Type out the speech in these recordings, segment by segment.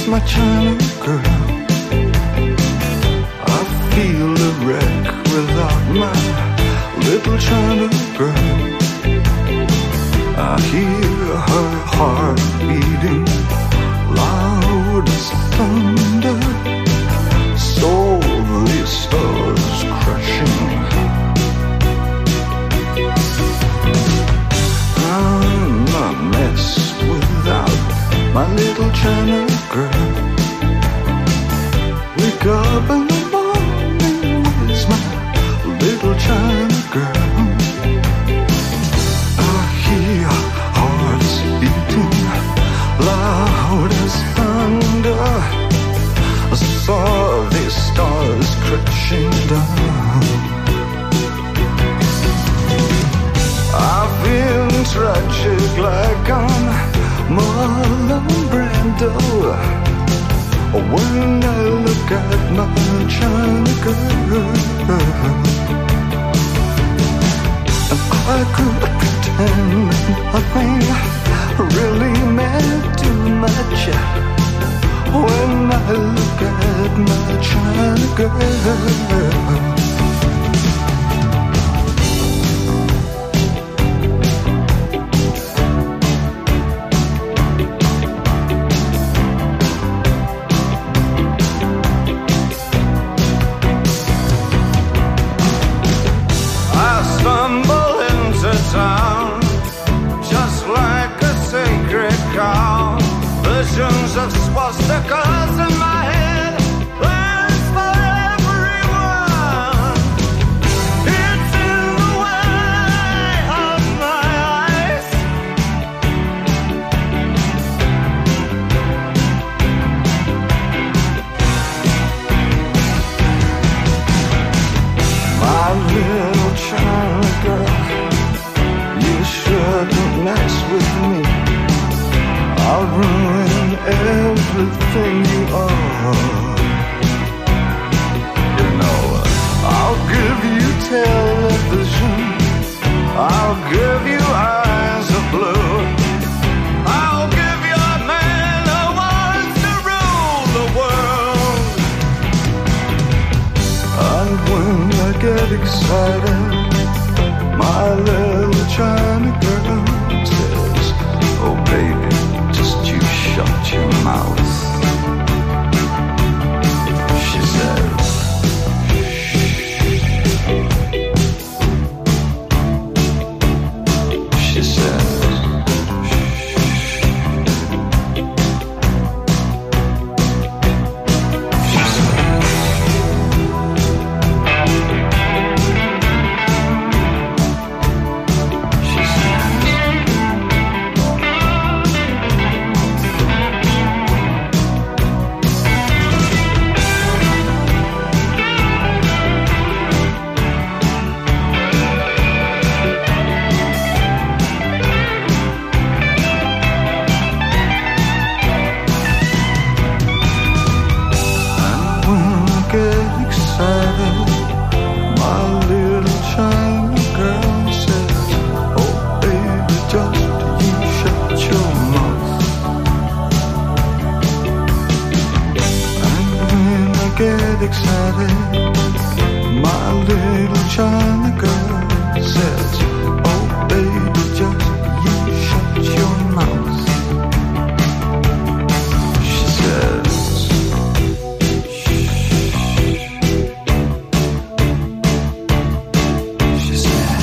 my China girl. I feel a wreck without my little China girl. I hear her heart beating loud as thunder, softly stars crashing. I'm a mess without my little China girl. Wake up in the morning with my little China girl. I hear hearts beating loud as thunder, I saw these stars crashing down. I've been tragic like on Marlon Brando when I look at my China girl. And I could pretend nothing really meant too much when I look at my China girl. Town, just like a sacred cow. Visions of swastikas in my head, plans for everyone. It's in the way of my eyes. My little China girl, shouldn't mess with me. I'll ruin everything you are. You know, I'll give you television, I'll give you eyes of blue, I'll give you a man who wants to rule the world. And when I get excited, my little China girl says, oh baby, just you shut your mouth. She says, she says, excited, my little China girl says, oh baby, just you shut your mouth. She says, she says,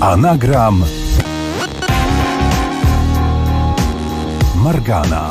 A nagram Margana.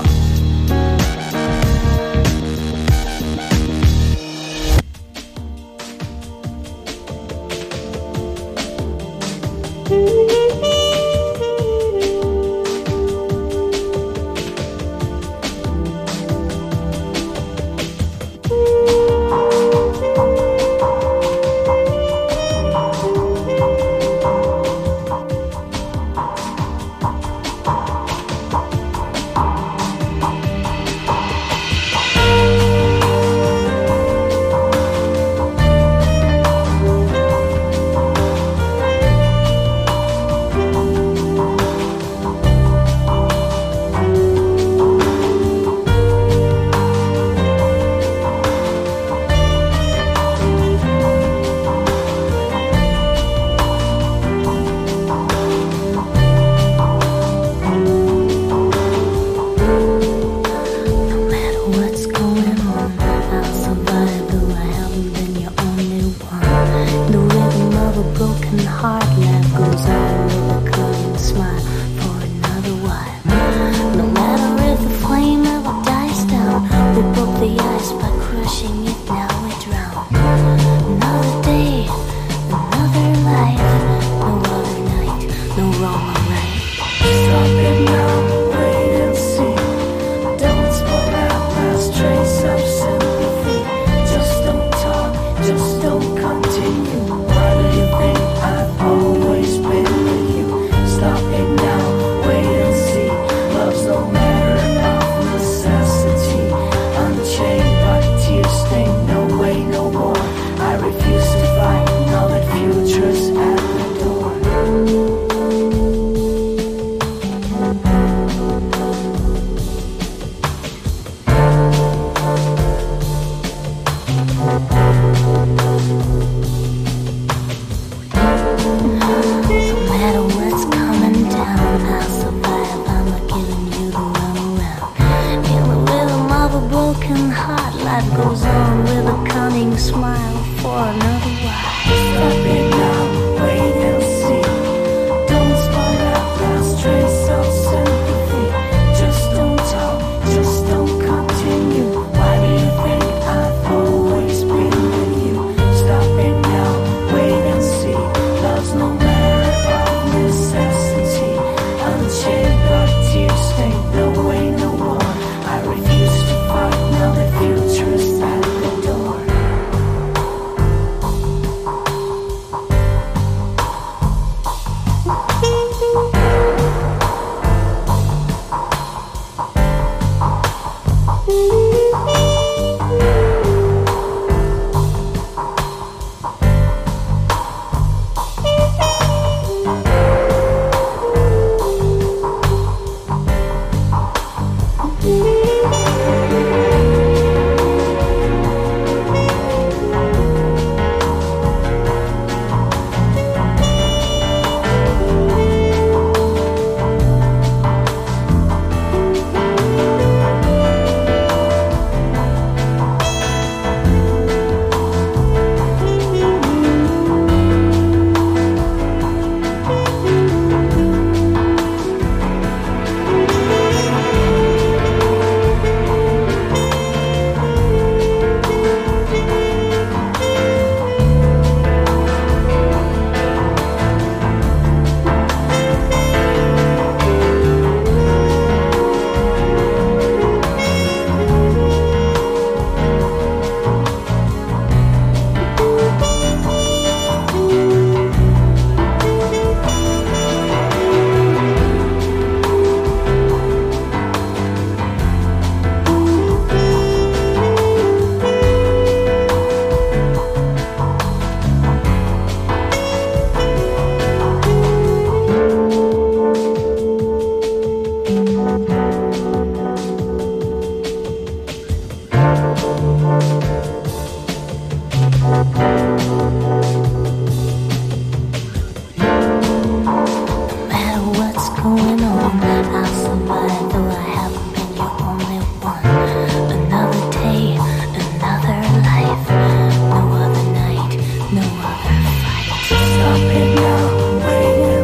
Stop it now, wait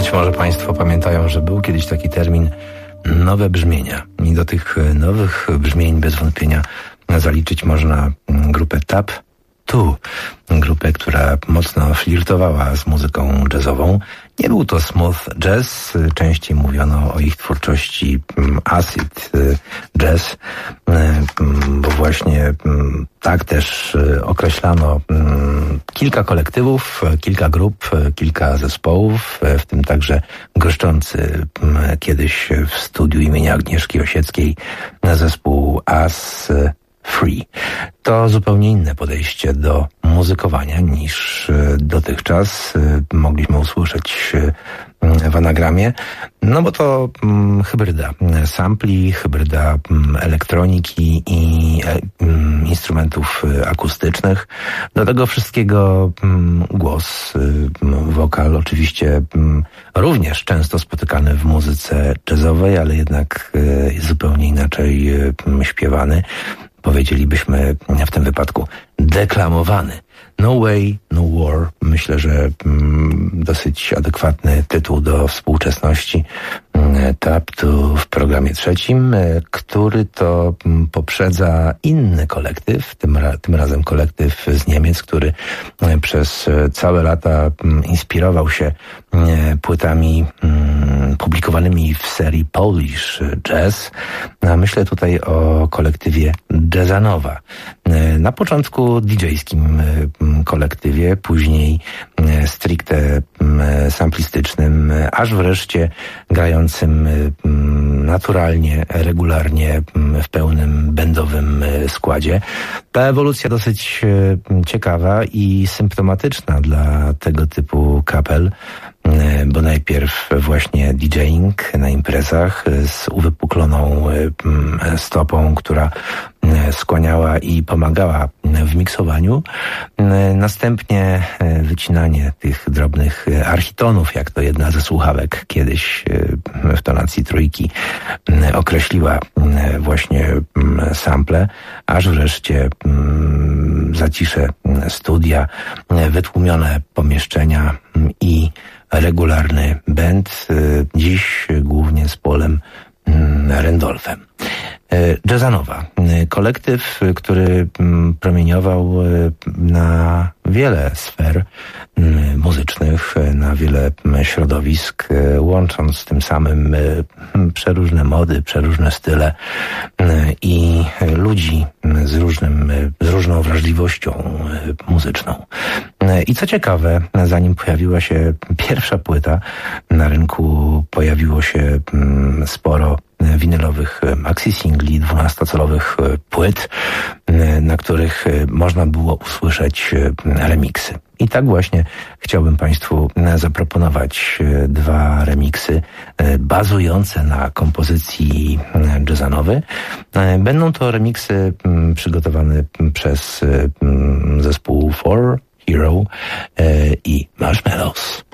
Być może Państwo pamiętają, że był kiedyś taki termin nowe brzmienia. I do tych nowych brzmień bez wątpienia zaliczyć można grupę Tap Two, grupę, która mocno flirtowała z muzyką jazzową. Nie był to smooth jazz, częściej mówiono o ich twórczości acid jazz, bo właśnie tak też określano kilka kolektywów, kilka grup, kilka zespołów, w tym także goszczący kiedyś w studiu imienia Agnieszki Osieckiej zespół As Free. To zupełnie inne podejście do muzykowania niż dotychczas mogliśmy usłyszeć w anagramie, no bo to hybryda sampli, hybryda elektroniki i instrumentów akustycznych. Do tego wszystkiego głos, wokal oczywiście również często spotykany w muzyce jazzowej, ale jednak zupełnie inaczej śpiewany. Powiedzielibyśmy w tym wypadku deklamowany. No Way, No War. Myślę, że dosyć adekwatny tytuł do współczesności. Tap Two w programie trzecim, który to poprzedza inny kolektyw, tym razem kolektyw z Niemiec, który przez całe lata inspirował się płytami publikowanymi w serii Polish Jazz. Myślę tutaj o kolektywie Jazzanowa. Na początku DJ-skim kolektywie, później stricte samplistycznym, aż wreszcie grającym naturalnie, regularnie w pełnym bandowym składzie. Ta ewolucja dosyć ciekawa i symptomatyczna dla tego typu kapel, bo najpierw właśnie DJing na imprezach z uwypukloną stopą, która skłaniała i pomagała w miksowaniu. Następnie wycinanie tych drobnych architonów, jak to jedna ze słuchawek kiedyś w tonacji trójki określiła właśnie sample, aż wreszcie zacisze studia, wytłumione pomieszczenia i regularny band, dziś głównie z Polem Randolphem. Jazzanowa. Kolektyw, który promieniował na wiele sfer muzycznych, na wiele środowisk, łącząc tym samym przeróżne mody, przeróżne style i ludzi z różną wrażliwością muzyczną. I co ciekawe, zanim pojawiła się pierwsza płyta, na rynku pojawiło się sporo winylowych maxi-singli, 12-calowych płyt, na których można było usłyszeć remiksy. I tak właśnie chciałbym Państwu zaproponować dwa remiksy bazujące na kompozycji jazzanowej. Będą to remiksy przygotowane przez zespół For Hero i Marshmallows.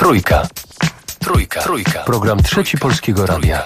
Trójka. Program Trzeci Polskiego Radia.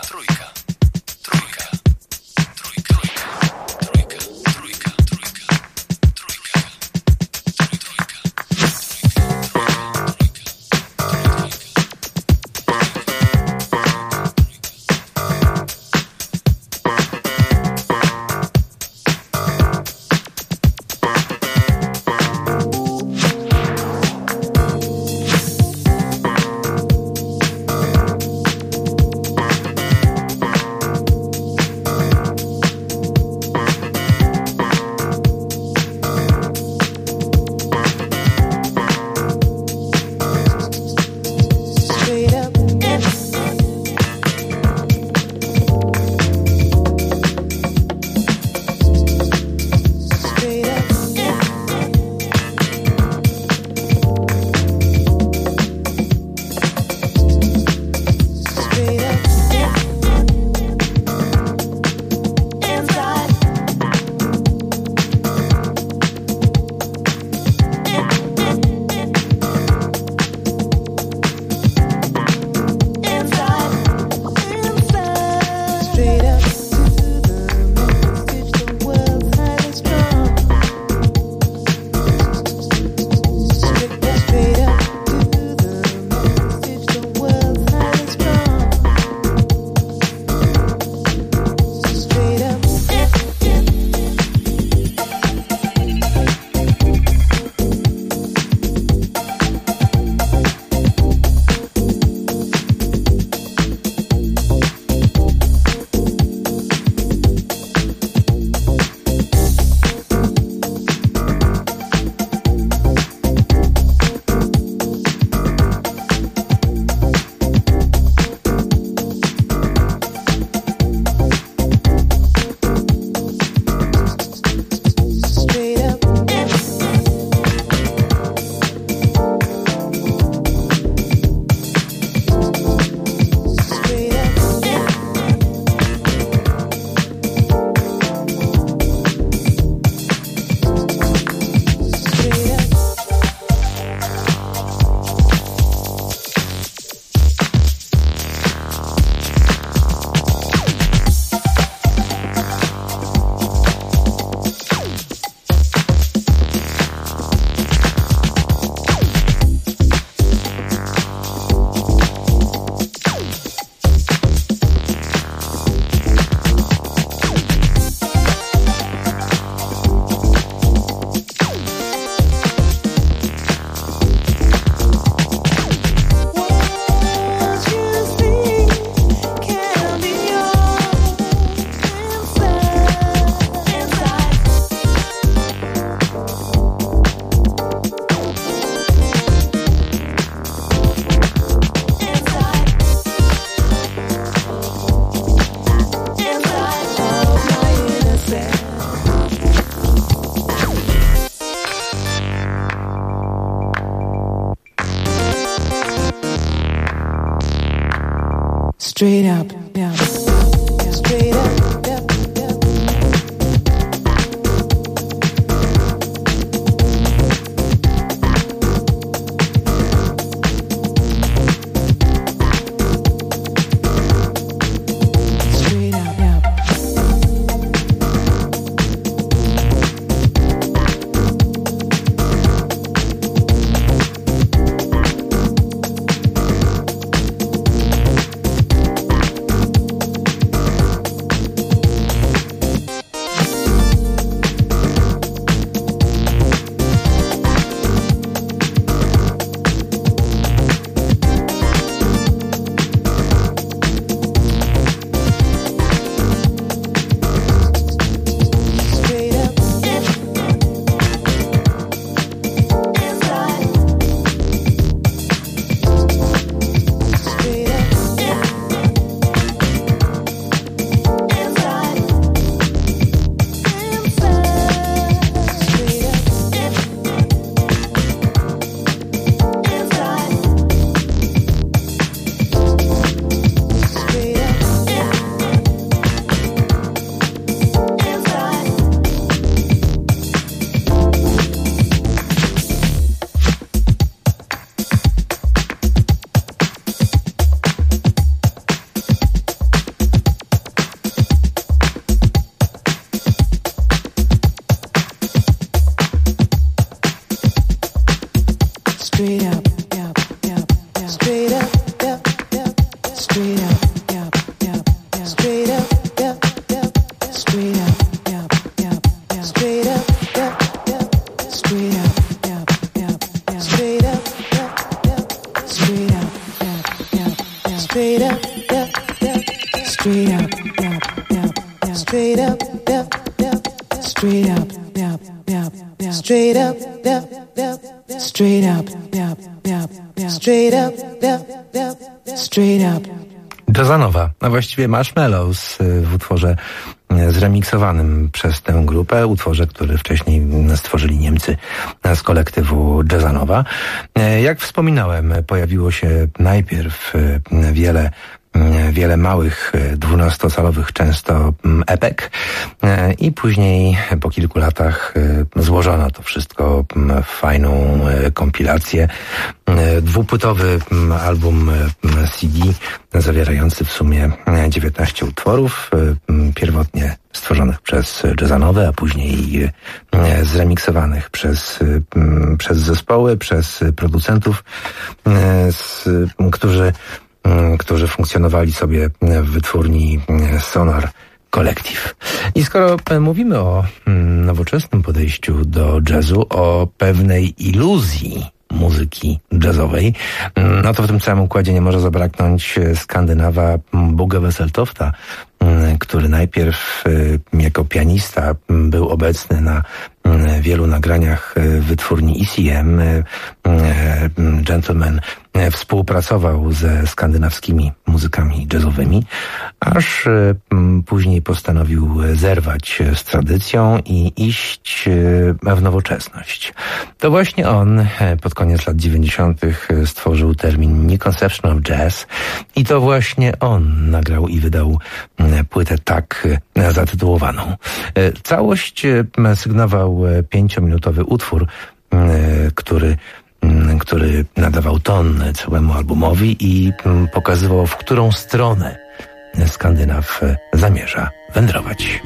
Straight up, down, straight up. straight up, yep, yep, yep, straight up, yep, yep, straight up, yep, yep, yep, straight up, yep, yep, straight up, yep, yep, yep, straight up, yep, yep, straight up, yep, yep, yep, straight up, yep, yep, straight up, yep, yep, yep, straight up, yep, yep, straight up, yep, yep, yep, straight up, yep, yep, straight up, yep, yep, yep, straight up, yep, yep, straight up, yep, yep, yep, straight up, yep, yep, straight up. Jazzanowa, a właściwie Marshmallows w utworze zremiksowanym przez tę grupę, utworze, który wcześniej stworzyli Niemcy z kolektywu Jazzanowa. Jak wspominałem, pojawiło się najpierw wiele małych, 12-calowych często epek i później po kilku latach złożono to wszystko w fajną kompilację. Dwupłytowy album CD zawierający w sumie 19 utworów, pierwotnie stworzonych przez Jazzanowe, a później zremiksowanych przez zespoły, przez producentów, którzy funkcjonowali sobie w wytwórni Sonar Collective. I skoro mówimy o nowoczesnym podejściu do jazzu, o pewnej iluzji muzyki jazzowej, no to w tym całym układzie nie może zabraknąć Skandynawa Bugge Wesseltofta, który najpierw jako pianista był obecny na wielu nagraniach wytwórni ECM. Gentleman współpracował ze skandynawskimi muzykami jazzowymi, aż później postanowił zerwać z tradycją i iść w nowoczesność. To właśnie on pod koniec lat 90. stworzył termin New Conception of Jazz i to właśnie on nagrał i wydał płytę tak zatytułowaną. Całość sygnował 5-minutowy utwór, który nadawał ton całemu albumowi i pokazywał, w którą stronę Skandynaw zamierza wędrować.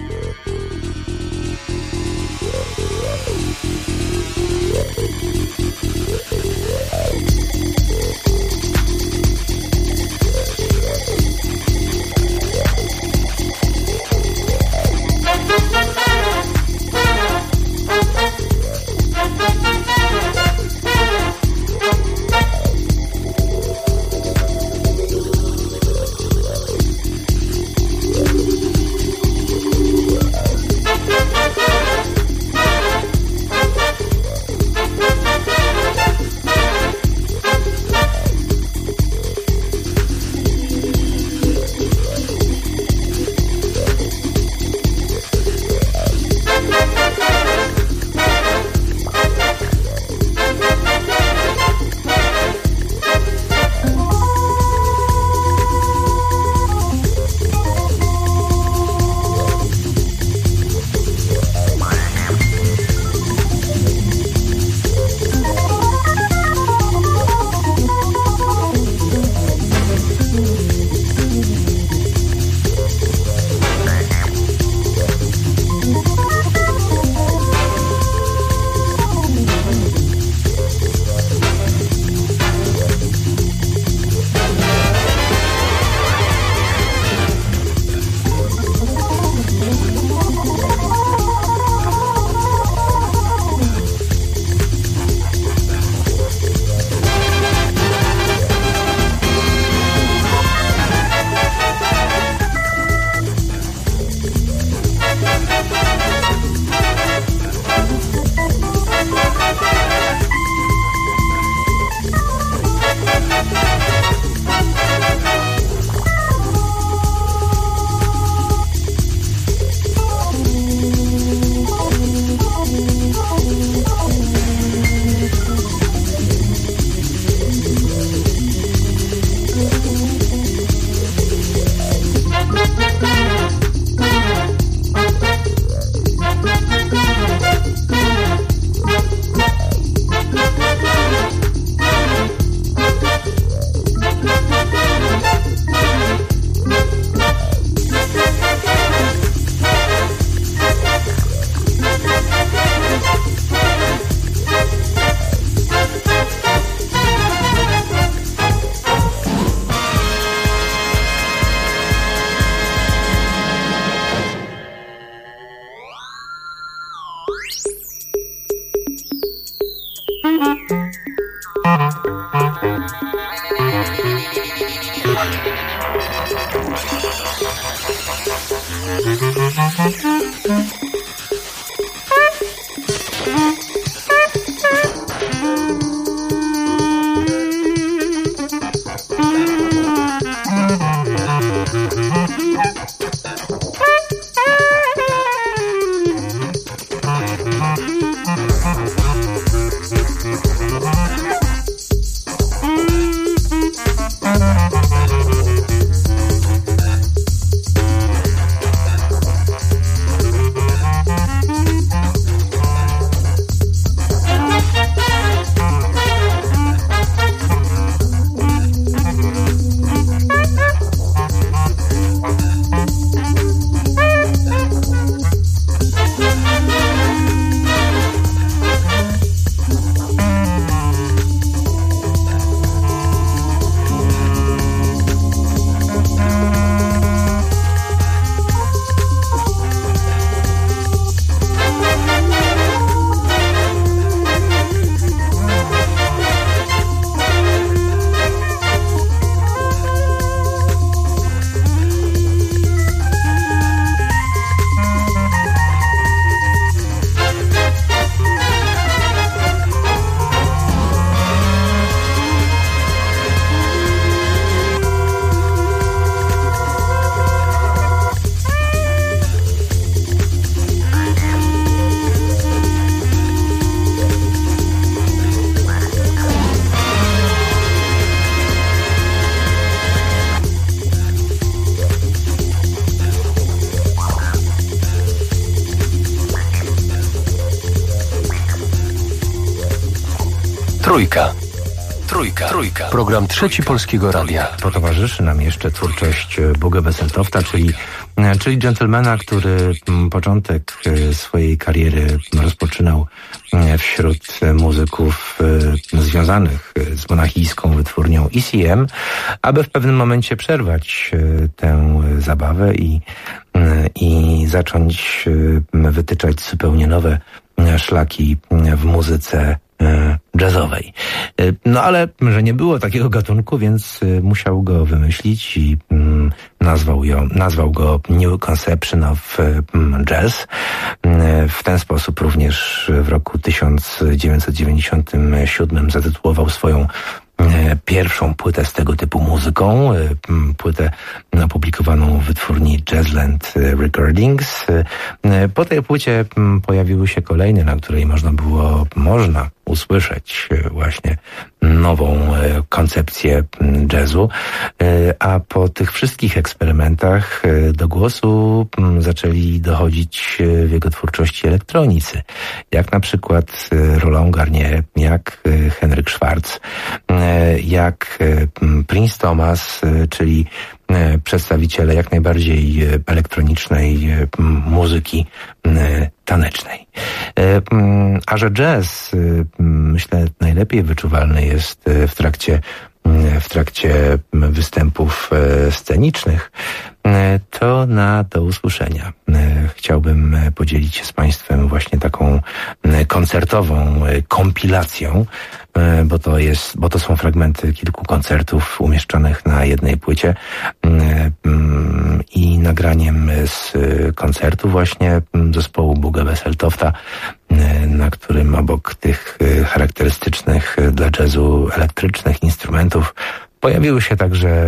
Trójka. Program Trzeci Polskiego Radia. Potowarzyszy nam jeszcze twórczość Bugge Wesseltofta, czyli dżentelmena, który początek swojej kariery rozpoczynał wśród muzyków związanych z monachijską wytwórnią ECM, aby w pewnym momencie przerwać tę zabawę i zacząć wytyczać zupełnie nowe szlaki w muzyce jazzowej. No ale, że nie było takiego gatunku, więc musiał go wymyślić i nazwał go New Conception of Jazz. W ten sposób również w roku 1997 zatytułował swoją pierwszą płytę z tego typu muzyką, płytę opublikowaną w wytwórni Jazzland Recordings. Po tej płycie pojawiły się kolejne, na której można usłyszeć właśnie nową koncepcję jazzu, a po tych wszystkich eksperymentach do głosu zaczęli dochodzić w jego twórczości elektronicy, jak na przykład Roland Garnier, jak Henryk Schwarz, jak Prince Thomas, czyli przedstawiciele jak najbardziej elektronicznej muzyki tanecznej. A że jazz, myślę, najlepiej wyczuwalny jest w trakcie występów scenicznych, to do usłyszenia chciałbym podzielić się z Państwem właśnie taką koncertową kompilacją, bo to są fragmenty kilku koncertów umieszczonych na jednej płycie i nagraniem z koncertu właśnie zespołu Bugge Wesseltofta, na którym obok tych charakterystycznych dla jazzu elektrycznych instrumentów pojawiły się także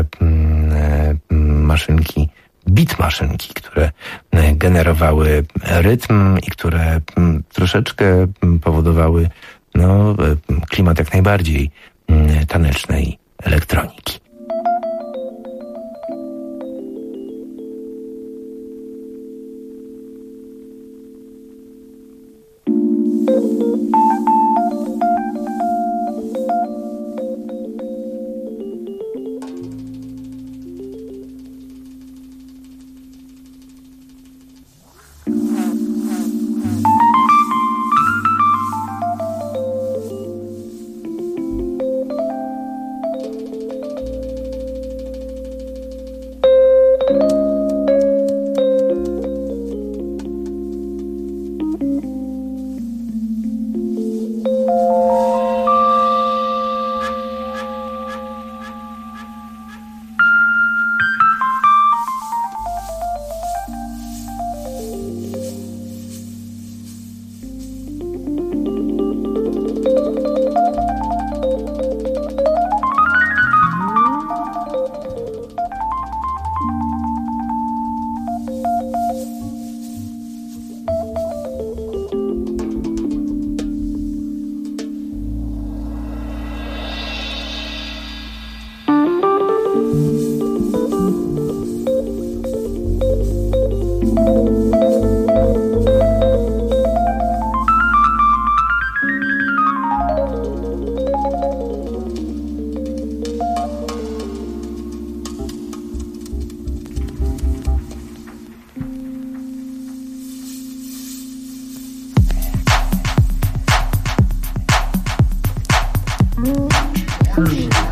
beat maszynki, które generowały rytm i które troszeczkę powodowały klimat jak najbardziej tanecznej elektroniki. Straight up.